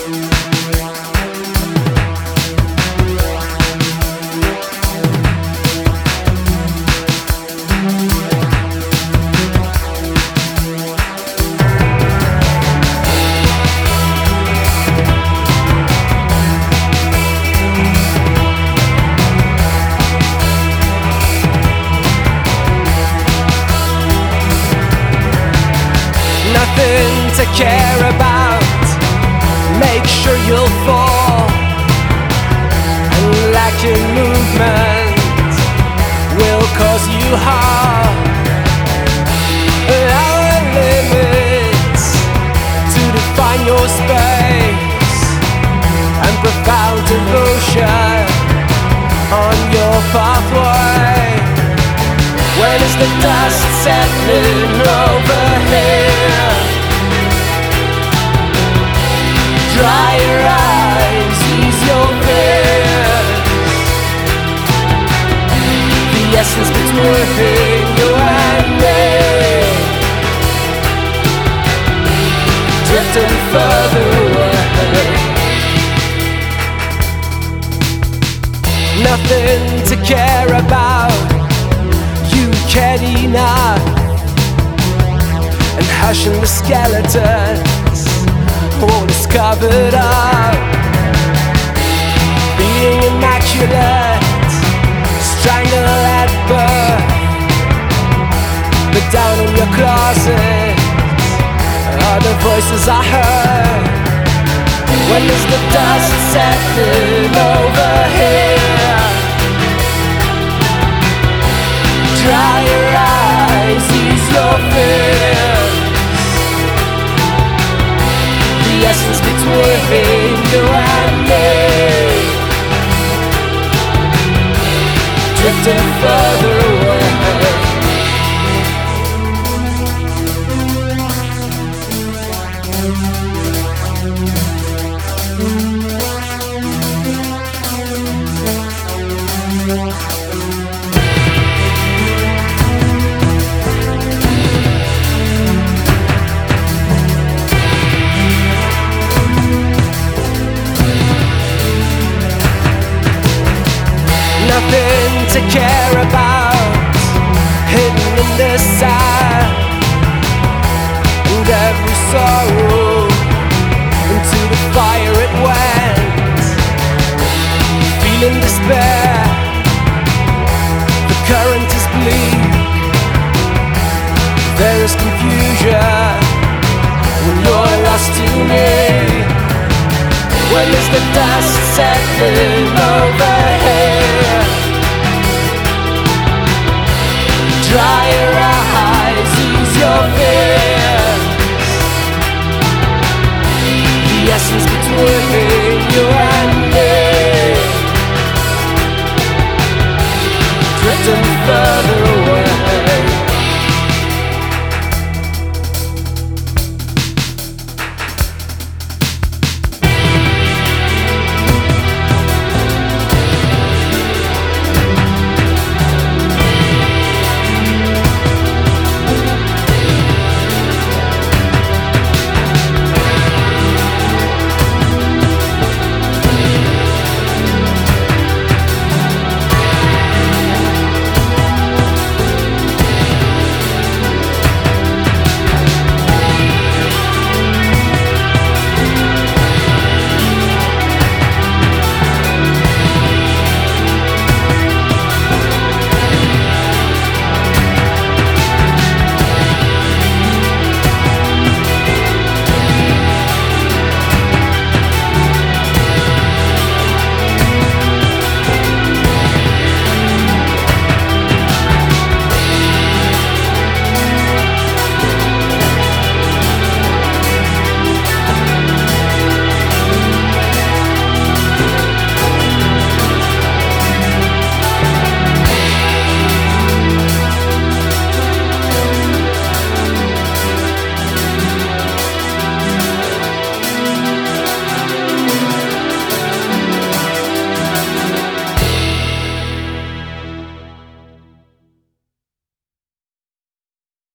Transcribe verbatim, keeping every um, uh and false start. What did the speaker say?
Nothing to care about. Make sure you'll fall, and lacking movement will cause you harm. Our limits to define your space, and profound devotion on your pathway. When is the dust settling over here? Dry your eyes, ease your fears. The essence between you and me, drifting further away. Nothing to care about. You cared enough, and hushing the skeletons, all is covered up. Being immaculate, strangle at birth, but down in your closet are the voices I heard. When is the dust settling over here? Dry your eyes, ease your fears. The essence between you and me, drifting further away. Nothing to care about, hidden in the sand, and every sorrow into the fire it went. Feeling despair, the current is bleak. There is confusion when you're lost to me. When is the dust settling over here? Dry your